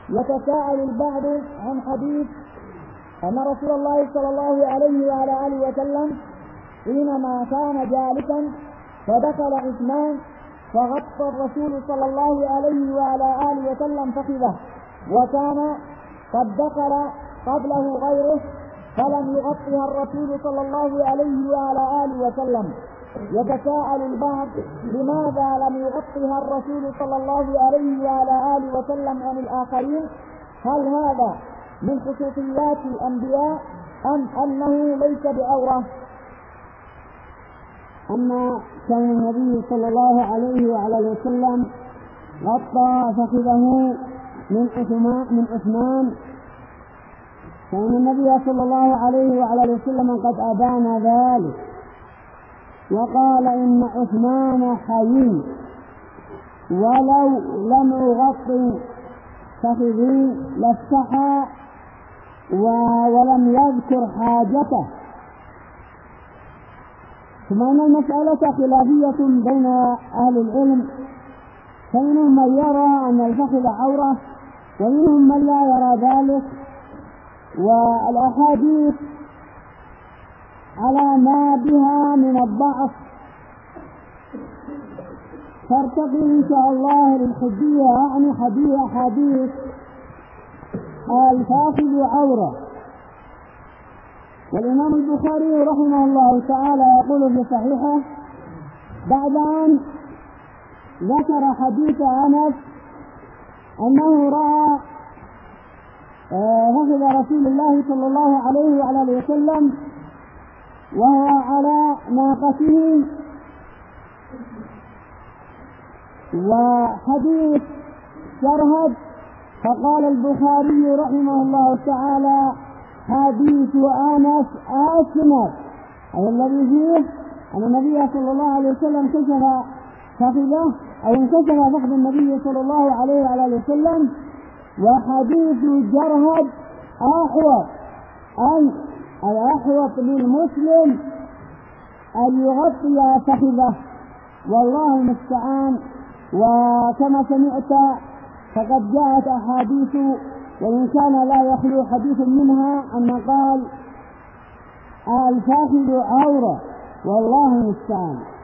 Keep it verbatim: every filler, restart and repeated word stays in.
يتساءل البعض عن حديث أن رسول الله صلى الله عليه وعلى آله وسلم حينما كان جالسا فدخل عثمان فغطى الرسول صلى الله عليه وعلى آله وسلم فخذه، وكان قد دخل قبله غيره فلم يغطها الرسول صلى الله عليه وعلى آله وسلم. يتساءل البعض لماذا لم يغطها الرسول صلى الله عليه وعلى آله وسلم عن الآخرين؟ هل هذا من خصوصيات الأنبياء أم أنه ليس بعورة؟ أما كان النبي صلى الله عليه وعلى آله وسلم غطى فخذه من عثمان من عثمان كان النبي صلى الله عليه وعلى آله وسلم قد أبان ذلك وقال إن عثمان حي ولو لم أغطي فخذي لاستحى ولم يذكر حاجته. ثم أن المسألة خلافية بين أهل العلم، فمنهم من يرى أن الفخذ عورة ومنهم من لا يرى ذلك، والأحاديث على ما بها من الضعف ترتقي إن شاء الله للحجية، يعني حديث حديث الفاخذ عورة. والإمام البخاري رحمه الله تعالى يقول في صحيحه بعد أن ذكر حديث أنس أنه رأى فخذ رسول الله صلى الله عليه وعلى آله وسلم وهو على ناقته، وحديث شرهد، فقال البخاري رحمه الله تعالى حديث أنس أسند، أي الذي فيه أن النبي صلى الله عليه وسلم كشف فخذه أو انكشف فخذ النبي صلى الله عليه وعلى آله وسلم، وحديث جرهد أحوط، أي الأحوط للمسلم أن يغطي فخذه، والله المستعان. وكما سمعت فقد جاءت أحاديث وإن كان لا يخلو حديث منها أن قال الفاخذ عورة، والله المستعان.